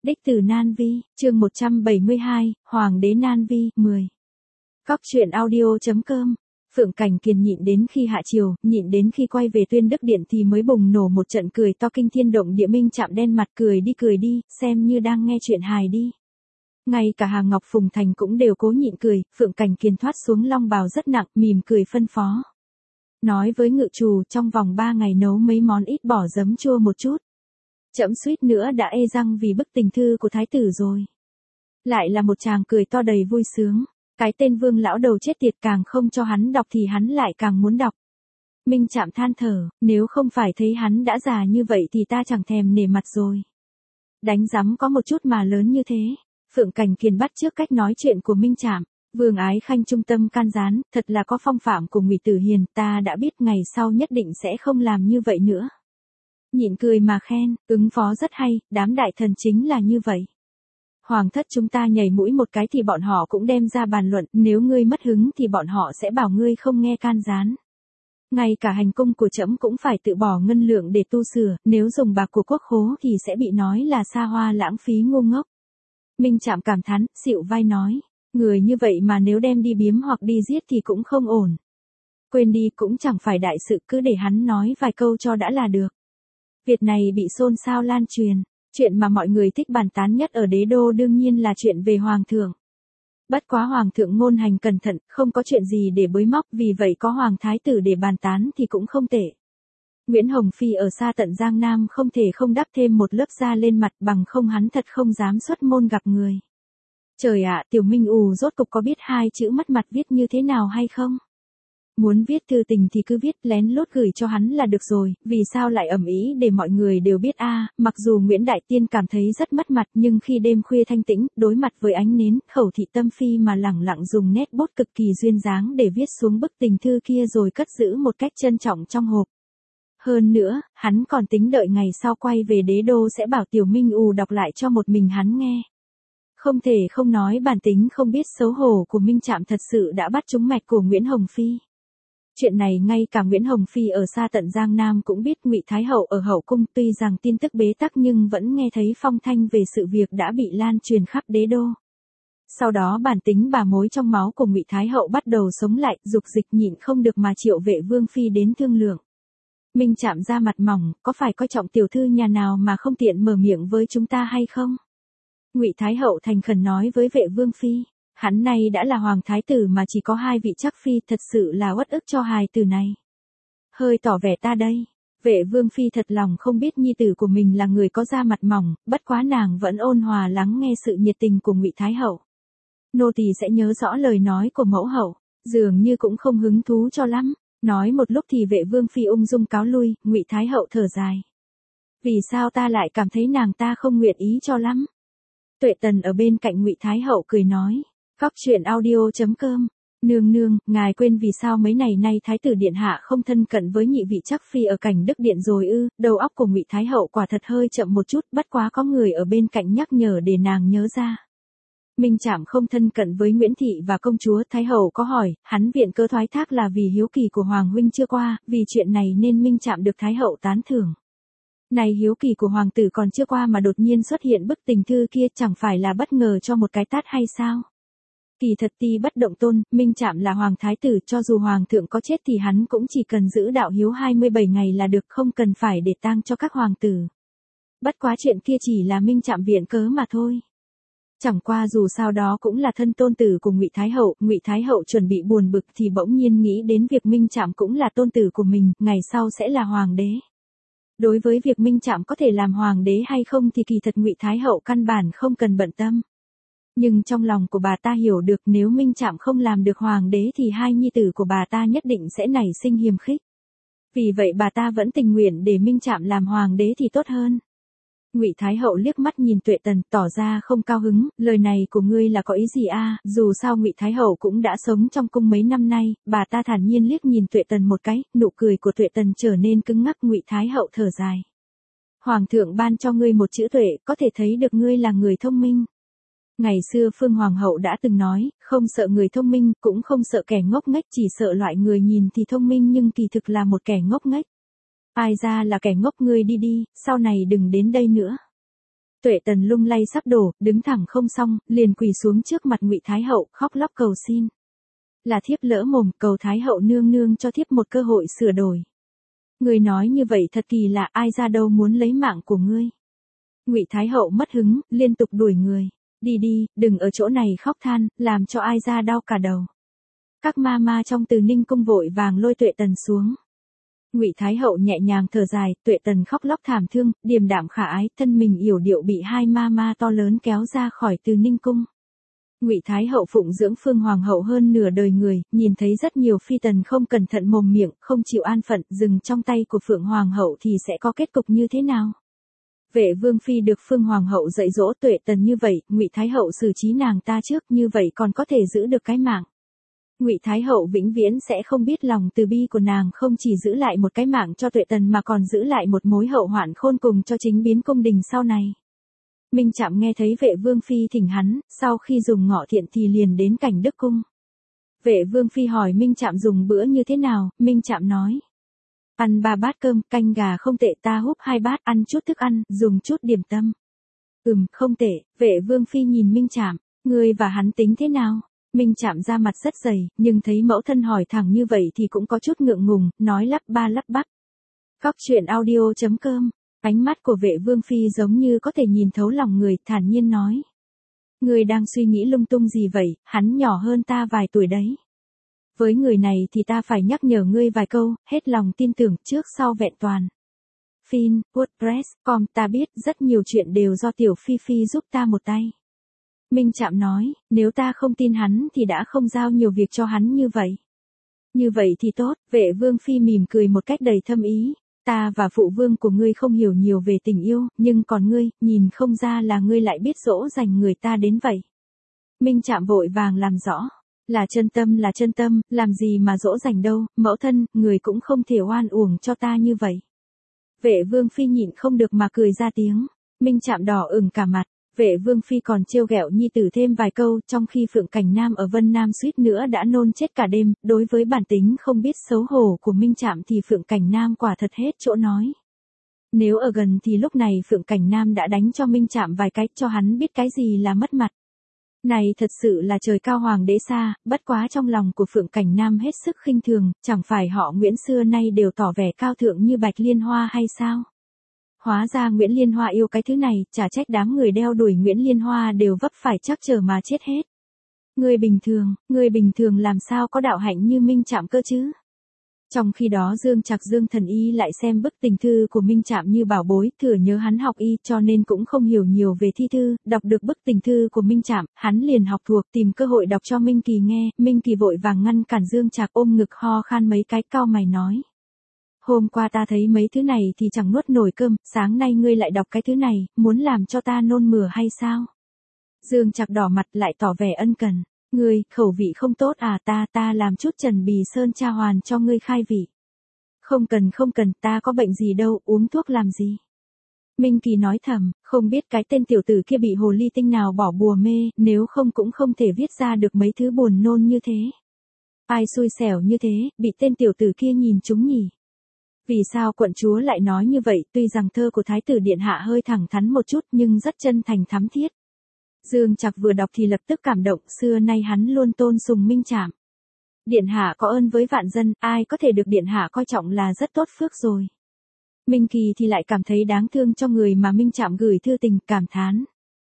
Đích từ Nan Vi, chương 172, Hoàng đế Nan Vi, 10. Cóc truyện audio.com. Phượng Cảnh Kiền nhịn đến khi hạ triều, nhịn đến khi quay về Tuyên Đức Điện thì mới bùng nổ một trận cười to kinh thiên động địa. Minh Trạm đen mặt cười đi, xem như đang nghe chuyện hài đi. Ngay cả Hà Ngọc Phùng Thành cũng đều cố nhịn cười, Phượng Cảnh Kiền thoát xuống long bào rất nặng, mỉm cười phân phó. Nói với ngự trù trong vòng 3 ngày nấu mấy món ít bỏ giấm chua một chút. Trẫm suýt nữa đã ê răng vì bức tình thư của thái tử rồi. Lại là một chàng cười to đầy vui sướng. Cái tên Vương lão đầu chết tiệt, càng không cho hắn đọc thì hắn lại càng muốn đọc. Minh Trạm than thở, nếu không phải thấy hắn đã già như vậy thì ta chẳng thèm nể mặt rồi. Đánh rắm có một chút mà lớn như thế. Phượng Cảnh Kiền bắt chước cách nói chuyện của Minh Trạm. Vương Ái Khanh trung tâm can gián, thật là có phong phạm của Ngụy Tử Hiền, ta đã biết ngày sau nhất định sẽ không làm như vậy nữa. Nhịn cười mà khen, ứng phó rất hay, đám đại thần chính là như vậy. Hoàng thất chúng ta nhảy mũi một cái thì bọn họ cũng đem ra bàn luận, nếu ngươi mất hứng thì bọn họ sẽ bảo ngươi không nghe can gián. Ngay cả hành cung của trẫm cũng phải tự bỏ ngân lượng để tu sửa, nếu dùng bạc của quốc khố thì sẽ bị nói là xa hoa lãng phí ngu ngốc. Minh Trạm cảm thán, xịu vai nói, người như vậy mà nếu đem đi biếm hoặc đi giết thì cũng không ổn. Quên đi, cũng chẳng phải đại sự, cứ để hắn nói vài câu cho đã là được. Việc này bị xôn xao lan truyền. Chuyện mà mọi người thích bàn tán nhất ở đế đô đương nhiên là chuyện về hoàng thượng. Bất quá hoàng thượng ngôn hành cẩn thận, không có chuyện gì để bới móc, vì vậy có hoàng thái tử để bàn tán thì cũng không tệ. Nguyễn Hồng Phi ở xa tận Giang Nam không thể không đắp thêm một lớp da lên mặt, bằng không hắn thật không dám xuất môn gặp người. Trời ạ, Tiểu Minh rốt cục có biết hai chữ mất mặt viết như thế nào hay không? Muốn viết thư tình thì cứ viết, lén lút gửi cho hắn là được rồi, vì sao lại ầm ĩ để mọi người đều biết a? Mặc dù Nguyễn Đại Tiên cảm thấy rất mất mặt, nhưng khi đêm khuya thanh tĩnh, đối mặt với ánh nến, Khẩu Thị Tâm Phi mà lẳng lặng dùng nét bút cực kỳ duyên dáng để viết xuống bức tình thư kia rồi cất giữ một cách trân trọng trong hộp. Hơn nữa, hắn còn tính đợi ngày sau quay về đế đô sẽ bảo Tiểu Minh đọc lại cho một mình hắn nghe. Không thể không nói bản tính không biết xấu hổ của Minh Trạm thật sự đã bắt trúng mạch của Nguyễn Hồng Phi. Chuyện này ngay cả Nguyễn Hồng Phi ở xa tận Giang Nam cũng biết. Ngụy Thái Hậu ở hậu cung tuy rằng tin tức bế tắc nhưng vẫn nghe thấy phong thanh về sự việc đã bị lan truyền khắp đế đô. Sau đó bản tính bà mối trong máu của Ngụy Thái Hậu bắt đầu sống lại, dục dịch nhịn không được mà triệu Vệ Vương Phi đến thương lượng. Minh Trạm ra mặt mỏng, có phải coi trọng tiểu thư nhà nào mà không tiện mở miệng với chúng ta hay không? Ngụy Thái Hậu thành khẩn nói với Vệ Vương Phi. Hắn này đã là hoàng thái tử mà chỉ có 2 vị chắc phi, thật sự là uất ức cho hài tử này. Hơi tỏ vẻ ta đây. Vệ Vương Phi thật lòng không biết nhi tử của mình là người có da mặt mỏng, bất quá nàng vẫn ôn hòa lắng nghe sự nhiệt tình của Ngụy Thái Hậu. Nô tỳ sẽ nhớ rõ lời nói của mẫu hậu, dường như cũng không hứng thú cho lắm. Nói một lúc thì Vệ Vương Phi ung dung cáo lui, Ngụy Thái Hậu thở dài. Vì sao ta lại cảm thấy nàng ta không nguyện ý cho lắm? Tuệ Tần ở bên cạnh Ngụy Thái Hậu cười nói. Cóc truyện audio.com. Nương nương, ngài quên vì sao mấy ngày nay thái tử điện hạ không thân cận với nhị vị chắc phi ở Cảnh Đức Điện rồi ư? Đầu óc của Ngụy Thái Hậu quả thật hơi chậm một chút, bất quá có người ở bên cạnh nhắc nhở để nàng nhớ ra. Minh Trạm không thân cận với Nguyễn Thị và công chúa. Thái Hậu có hỏi, hắn viện cớ thoái thác là vì hiếu kỳ của Hoàng huynh chưa qua, vì chuyện này nên Minh Trạm được Thái Hậu tán thưởng. Này, hiếu kỳ của hoàng tử còn chưa qua mà đột nhiên xuất hiện bức tình thư kia, chẳng phải là bất ngờ cho một cái tát hay sao? Kỳ thật ti bất động tôn, Minh Trạm là hoàng thái tử, cho dù hoàng thượng có chết thì hắn cũng chỉ cần giữ đạo hiếu 27 ngày là được, không cần phải để tang cho các hoàng tử. Bất quá chuyện kia chỉ là Minh Trạm viện cớ mà thôi. Chẳng qua dù sao đó cũng là thân tôn tử của Ngụy Thái Hậu chuẩn bị buồn bực thì bỗng nhiên nghĩ đến việc Minh Trạm cũng là tôn tử của mình, ngày sau sẽ là hoàng đế. Đối với việc Minh Trạm có thể làm hoàng đế hay không thì kỳ thật Ngụy Thái Hậu căn bản không cần bận tâm. Nhưng trong lòng của bà ta hiểu được nếu Minh Trạm không làm được hoàng đế thì hai nhi tử của bà ta nhất định sẽ nảy sinh hiềm khích. Vì vậy bà ta vẫn tình nguyện để Minh Trạm làm hoàng đế thì tốt hơn. Ngụy Thái Hậu liếc mắt nhìn Tuệ Tần, tỏ ra không cao hứng, lời này của ngươi là có ý gì a? Dù sao Ngụy Thái Hậu cũng đã sống trong cung mấy năm nay. Bà ta thản nhiên liếc nhìn Tuệ Tần một cái, nụ cười của Tuệ Tần trở nên cứng ngắc. Ngụy Thái Hậu thở dài. Hoàng thượng ban cho ngươi một chữ tuệ, có thể thấy được ngươi là người thông minh. Ngày xưa Phương Hoàng hậu đã từng nói, không sợ người thông minh, cũng không sợ kẻ ngốc nghếch, chỉ sợ loại người nhìn thì thông minh nhưng kỳ thực là một kẻ ngốc nghếch. Ai ra là kẻ ngốc, ngươi đi đi, sau này đừng đến đây nữa. Tuệ Tần lung lay sắp đổ, đứng thẳng không xong, liền quỳ xuống trước mặt Ngụy Thái hậu, khóc lóc cầu xin. Là thiếp lỡ mồm, cầu Thái hậu nương nương cho thiếp một cơ hội sửa đổi. Người nói như vậy thật kỳ lạ, ai ra đâu muốn lấy mạng của ngươi. Ngụy Thái hậu mất hứng, liên tục đuổi người. Đi đi, đừng ở chỗ này khóc than, làm cho ai ra đau cả đầu. Các ma ma trong Từ Ninh cung vội vàng lôi Tuệ Tần xuống. Ngụy Thái hậu nhẹ nhàng thở dài, Tuệ Tần khóc lóc thảm thương, điềm đạm khả ái, thân mình yểu điệu bị hai ma ma to lớn kéo ra khỏi Từ Ninh cung. Ngụy Thái hậu phụng dưỡng Phương hoàng hậu hơn nửa đời người, nhìn thấy rất nhiều phi tần không cẩn thận mồm miệng, không chịu an phận, dừng trong tay của Phượng hoàng hậu thì sẽ có kết cục như thế nào? Vệ Vương phi được Phương hoàng hậu dạy dỗ Tuệ Tần như vậy, Ngụy Thái hậu xử trí nàng ta trước, như vậy còn có thể giữ được cái mạng. Ngụy Thái hậu vĩnh viễn sẽ không biết lòng từ bi của nàng không chỉ giữ lại một cái mạng cho Tuệ Tần mà còn giữ lại một mối hậu hoạn khôn cùng cho chính biến cung đình sau này. Minh Trạm nghe thấy Vệ Vương phi thỉnh hắn, sau khi dùng ngọ thiện thì liền đến Cảnh Đức cung. Vệ Vương phi hỏi Minh Trạm dùng bữa như thế nào, Minh Trạm nói: ăn 3 bát cơm, canh gà không tệ, ta húp 2 bát, ăn chút thức ăn, dùng chút điểm tâm. Không tệ. Vệ Vương phi nhìn Minh Trạm, ngươi và hắn tính thế nào? Minh Trạm ra mặt rất dày, nhưng thấy mẫu thân hỏi thẳng như vậy thì cũng có chút ngượng ngùng, nói lắp ba lắp bắp. Cóc truyện audio.com. Ánh mắt của Vệ Vương phi giống như có thể nhìn thấu lòng người, thản nhiên nói: ngươi đang suy nghĩ lung tung gì vậy, hắn nhỏ hơn ta vài tuổi đấy. Với người này thì ta phải nhắc nhở ngươi vài câu, hết lòng tin tưởng, trước sau vẹn toàn. Fin, WordPress.com, ta biết rất nhiều chuyện đều do Tiểu Phi Phi giúp ta một tay. Minh Trạm nói, nếu ta không tin hắn thì đã không giao nhiều việc cho hắn như vậy. Như vậy thì tốt. Vệ Vương phi mỉm cười một cách đầy thâm ý. Ta và phụ vương của ngươi không hiểu nhiều về tình yêu, nhưng còn ngươi, nhìn không ra là ngươi lại biết dỗ dành người ta đến vậy. Minh Trạm vội vàng làm rõ. Là chân tâm, làm gì mà dỗ dành đâu, mẫu thân, người cũng không thể oan uổng cho ta như vậy. Vệ Vương phi nhịn không được mà cười ra tiếng. Minh Trạm đỏ ửng cả mặt. Vệ Vương phi còn trêu ghẹo nhi tử thêm vài câu, trong khi Phượng Cảnh Nam ở Vân Nam suýt nữa đã nôn chết cả đêm. Đối với bản tính không biết xấu hổ của Minh Trạm thì Phượng Cảnh Nam quả thật hết chỗ nói. Nếu ở gần thì lúc này Phượng Cảnh Nam đã đánh cho Minh Trạm vài cái, cho hắn biết cái gì là mất mặt. Này thật sự là trời cao hoàng đế xa, bất quá trong lòng của Phượng Cảnh Nam hết sức khinh thường, chẳng phải họ Nguyễn xưa nay đều tỏ vẻ cao thượng như Bạch Liên Hoa hay sao? Hóa ra Nguyễn Liên Hoa yêu cái thứ này, chả trách đám người đeo đuổi Nguyễn Liên Hoa đều vấp phải trắc trở mà chết hết. Người bình thường làm sao có đạo hạnh như Minh Trạm cơ chứ? Trong khi đó Dương Trạc Dương Thần Y lại xem bức tình thư của Minh Trạm như bảo bối, thừa nhớ hắn học y cho nên cũng không hiểu nhiều về thi thư, đọc được bức tình thư của Minh Trạm, hắn liền học thuộc, tìm cơ hội đọc cho Minh Kỳ nghe, Minh Kỳ vội vàng ngăn cản Dương Trạc, ôm ngực ho khan mấy cái, cau mày nói: hôm qua ta thấy mấy thứ này thì chẳng nuốt nổi cơm, sáng nay ngươi lại đọc cái thứ này, muốn làm cho ta nôn mửa hay sao? Dương Trạc đỏ mặt lại tỏ vẻ ân cần. Ngươi, khẩu vị không tốt à, ta làm chút Trần Bì Sơn cha hoàn cho ngươi khai vị. Không cần, ta có bệnh gì đâu, uống thuốc làm gì? Minh Kỳ nói thầm, không biết cái tên tiểu tử kia bị hồ ly tinh nào bỏ bùa mê, nếu không cũng không thể viết ra được mấy thứ buồn nôn như thế. Ai xui xẻo như thế, bị tên tiểu tử kia nhìn trúng nhỉ? Vì sao quận chúa lại nói như vậy, tuy rằng thơ của Thái tử Điện Hạ hơi thẳng thắn một chút nhưng rất chân thành thắm thiết. Dương Trạc vừa đọc thì lập tức cảm động, xưa nay hắn luôn tôn sùng Minh Trạm. Điện Hạ có ơn với vạn dân, ai có thể được Điện Hạ coi trọng là rất tốt phước rồi. Minh Kỳ thì lại cảm thấy đáng thương cho người mà Minh Trạm gửi thư tình, cảm thán.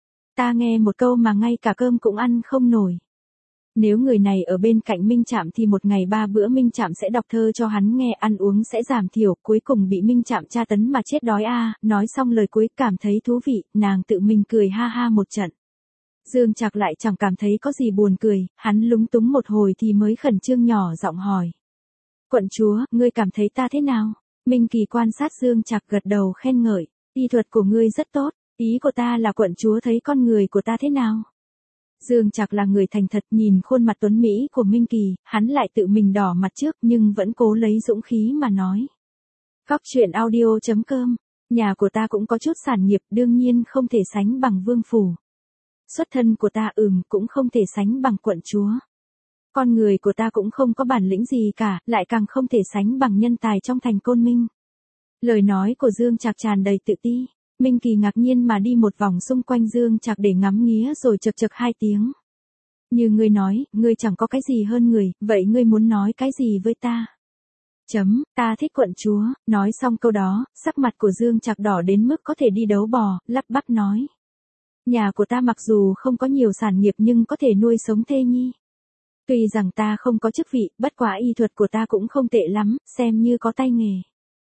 Ta nghe một câu mà ngay cả cơm cũng ăn không nổi. Nếu người này ở bên cạnh Minh Trạm thì một ngày 3 bữa Minh Trạm sẽ đọc thơ cho hắn nghe, ăn uống sẽ giảm thiểu, cuối cùng bị Minh Trạm tra tấn mà chết đói a. Nói xong lời cuối cảm thấy thú vị, nàng tự mình cười ha ha một trận. Dương Trạc lại chẳng cảm thấy có gì buồn cười, hắn lúng túng một hồi thì mới khẩn trương nhỏ giọng hỏi. Quận chúa, ngươi cảm thấy ta thế nào? Minh Kỳ quan sát Dương Trạc gật đầu khen ngợi, y thuật của ngươi rất tốt, ý của ta là quận chúa thấy con người của ta thế nào? Dương Trạc là người thành thật, nhìn khuôn mặt tuấn mỹ của Minh Kỳ, hắn lại tự mình đỏ mặt trước nhưng vẫn cố lấy dũng khí mà nói. Cóc truyện audio.com, nhà của ta cũng có chút sản nghiệp, đương nhiên không thể sánh bằng vương phủ. Xuất thân của ta cũng không thể sánh bằng quận chúa. Con người của ta cũng không có bản lĩnh gì cả, lại càng không thể sánh bằng nhân tài trong thành Côn Minh. Lời nói của Dương Trạc tràn đầy tự ti. Minh Kỳ ngạc nhiên mà đi một vòng xung quanh Dương Trạc để ngắm nghía rồi chậc chậc hai tiếng. Như ngươi nói, ngươi chẳng có cái gì hơn người, vậy ngươi muốn nói cái gì với ta? Ta thích quận chúa, nói xong câu đó, sắc mặt của Dương Trạc đỏ đến mức có thể đi đấu bò, lắp bắp nói. Nhà của ta mặc dù không có nhiều sản nghiệp nhưng có thể nuôi sống thê nhi. Tuy rằng ta không có chức vị, bất quá y thuật của ta cũng không tệ lắm, xem như có tay nghề.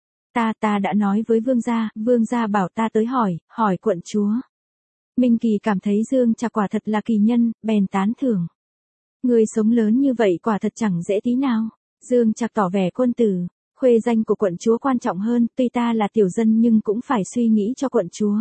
Ta đã nói với vương gia bảo ta tới hỏi quận chúa. Minh Kỳ cảm thấy Dương Trạc quả thật là kỳ nhân, bèn tán thưởng. Người sống lớn như vậy quả thật chẳng dễ tí nào. Dương Trạc tỏ vẻ quân tử, khuê danh của quận chúa quan trọng hơn, tuy ta là tiểu dân nhưng cũng phải suy nghĩ cho quận chúa.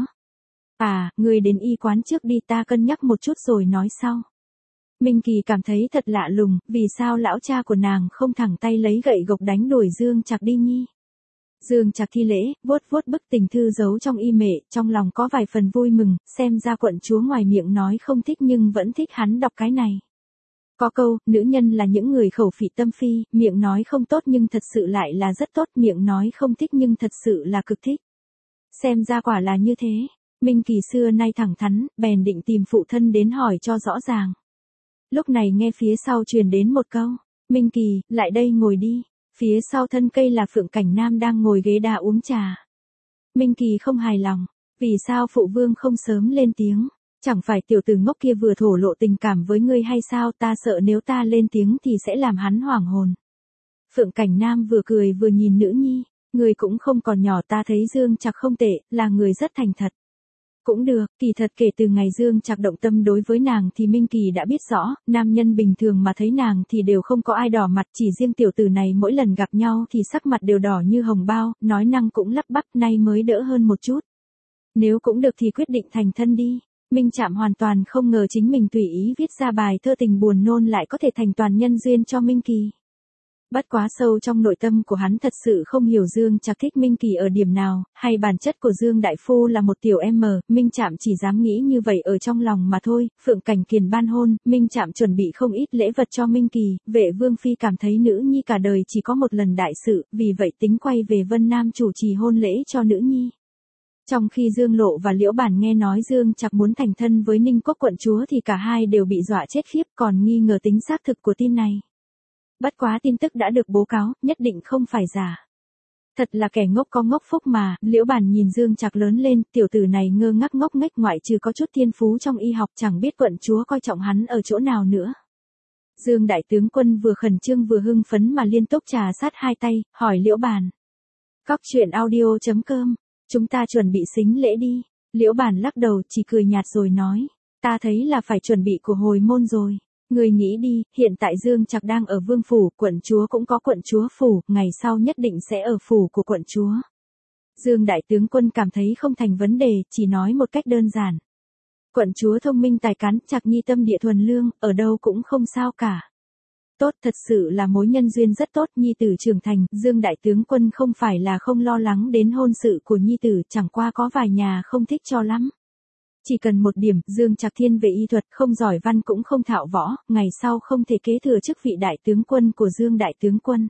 Người đến y quán trước đi, ta cân nhắc một chút rồi nói sau. Minh Kỳ cảm thấy thật lạ lùng, vì sao lão cha của nàng không thẳng tay lấy gậy gộc đánh đuổi Dương Trạc đi nhi. Dương Trạc thi lễ, vuốt vuốt bức tình thư giấu trong y mệ, trong lòng có vài phần vui mừng, xem ra quận chúa ngoài miệng nói không thích nhưng vẫn thích hắn đọc cái này. Có câu, nữ nhân là những người khẩu phỉ tâm phi, miệng nói không tốt nhưng thật sự lại là rất tốt, miệng nói không thích nhưng thật sự là cực thích. Xem ra quả là như thế. Minh Kỳ xưa nay thẳng thắn, bèn định tìm phụ thân đến hỏi cho rõ ràng. Lúc này nghe phía sau truyền đến một câu, Minh Kỳ, lại đây ngồi đi. Phía sau thân cây là Phượng Cảnh Nam đang ngồi ghế đá uống trà. Minh Kỳ không hài lòng, vì sao phụ vương không sớm lên tiếng, chẳng phải tiểu tử ngốc kia vừa thổ lộ tình cảm với ngươi hay sao, ta sợ nếu ta lên tiếng thì sẽ làm hắn hoảng hồn. Phượng Cảnh Nam vừa cười vừa nhìn nữ nhi, ngươi cũng không còn nhỏ, ta thấy Dương Trạc không tệ, là người rất thành thật. Cũng được, kỳ thật kể từ ngày Dương Trạc động tâm đối với nàng thì Minh Kỳ đã biết rõ, nam nhân bình thường mà thấy nàng thì đều không có ai đỏ mặt, chỉ riêng tiểu tử này mỗi lần gặp nhau thì sắc mặt đều đỏ như hồng bao, nói năng cũng lắp bắp, nay mới đỡ hơn một chút. Nếu cũng được thì quyết định thành thân đi. Minh Trạm hoàn toàn không ngờ chính mình tùy ý viết ra bài thơ tình buồn nôn lại có thể thành toàn nhân duyên cho Minh Kỳ. Bất quá sâu trong nội tâm của hắn thật sự không hiểu Dương Trạc thích Minh Kỳ ở điểm nào, hay bản chất của Dương Đại Phu là một tiểu em, Minh Trạm chỉ dám nghĩ như vậy ở trong lòng mà thôi. Phượng Cảnh Kiền ban hôn, Minh Trạm chuẩn bị không ít lễ vật cho Minh Kỳ, Vệ Vương Phi cảm thấy nữ nhi cả đời chỉ có một lần đại sự, vì vậy tính quay về Vân Nam chủ trì hôn lễ cho nữ nhi. Trong khi Dương Lộ và Liễu Bản nghe nói Dương Trạc muốn thành thân với Ninh Quốc quận chúa thì cả hai đều bị dọa chết khiếp, còn nghi ngờ tính xác thực của tin này. Bất quá tin tức đã được bố cáo, nhất định không phải giả. Thật là kẻ ngốc có ngốc phúc mà, Liễu Bản nhìn Dương Trạc lớn lên, tiểu tử này ngơ ngác ngốc nghếch, ngoại trừ có chút thiên phú trong y học, chẳng biết quận chúa coi trọng hắn ở chỗ nào nữa. Dương đại tướng quân vừa khẩn trương vừa hưng phấn mà liên tục trà sát hai tay, hỏi Liễu Bản. Cóc truyện audio.com, chúng ta chuẩn bị xính lễ đi. Liễu Bản lắc đầu chỉ cười nhạt rồi nói, ta thấy là phải chuẩn bị của hồi môn rồi. Người nghĩ đi, hiện tại Dương Trạc đang ở vương phủ, quận chúa cũng có quận chúa phủ, ngày sau nhất định sẽ ở phủ của quận chúa. Dương đại tướng quân cảm thấy không thành vấn đề, chỉ nói một cách đơn giản. Quận chúa thông minh tài cán, Trạc nhi tâm địa thuần lương, ở đâu cũng không sao cả. Tốt, thật sự là mối nhân duyên rất tốt, nhi tử trưởng thành, Dương đại tướng quân không phải là không lo lắng đến hôn sự của nhi tử, chẳng qua có vài nhà không thích cho lắm. Chỉ cần một điểm, Dương Trạc thiên về y thuật, không giỏi văn cũng không thạo võ, ngày sau không thể kế thừa chức vị đại tướng quân của Dương đại tướng quân.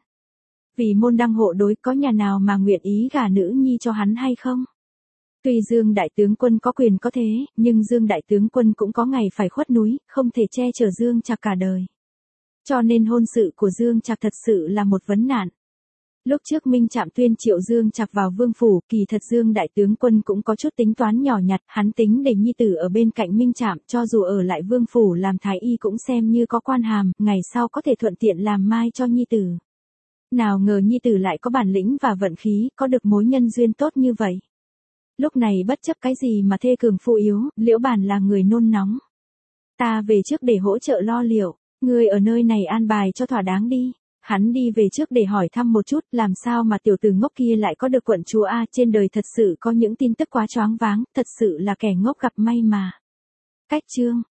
Vì môn đăng hộ đối, có nhà nào mà nguyện ý gả nữ nhi cho hắn hay không? Tuy Dương đại tướng quân có quyền có thế, nhưng Dương đại tướng quân cũng có ngày phải khuất núi, không thể che chở Dương Trạc cả đời. Cho nên hôn sự của Dương Trạc thật sự là một vấn nạn. Lúc trước Minh Trạm tuyên triệu Dương Trạc vào vương phủ, kỳ thật Dương đại tướng quân cũng có chút tính toán nhỏ nhặt, hắn tính để nhi tử ở bên cạnh Minh Trạm, cho dù ở lại vương phủ làm thái y cũng xem như có quan hàm, ngày sau có thể thuận tiện làm mai cho nhi tử. Nào ngờ nhi tử lại có bản lĩnh và vận khí, có được mối nhân duyên tốt như vậy. Lúc này bất chấp cái gì mà thê cường phụ yếu, Liễu Bản là người nôn nóng. Ta về trước để hỗ trợ lo liệu, ngươi ở nơi này an bài cho thỏa đáng đi. Hắn đi về trước để hỏi thăm một chút, làm sao mà tiểu tử ngốc kia lại có được quận chúa a, trên đời thật sự có những tin tức quá choáng váng, thật sự là kẻ ngốc gặp may mà. Cách chương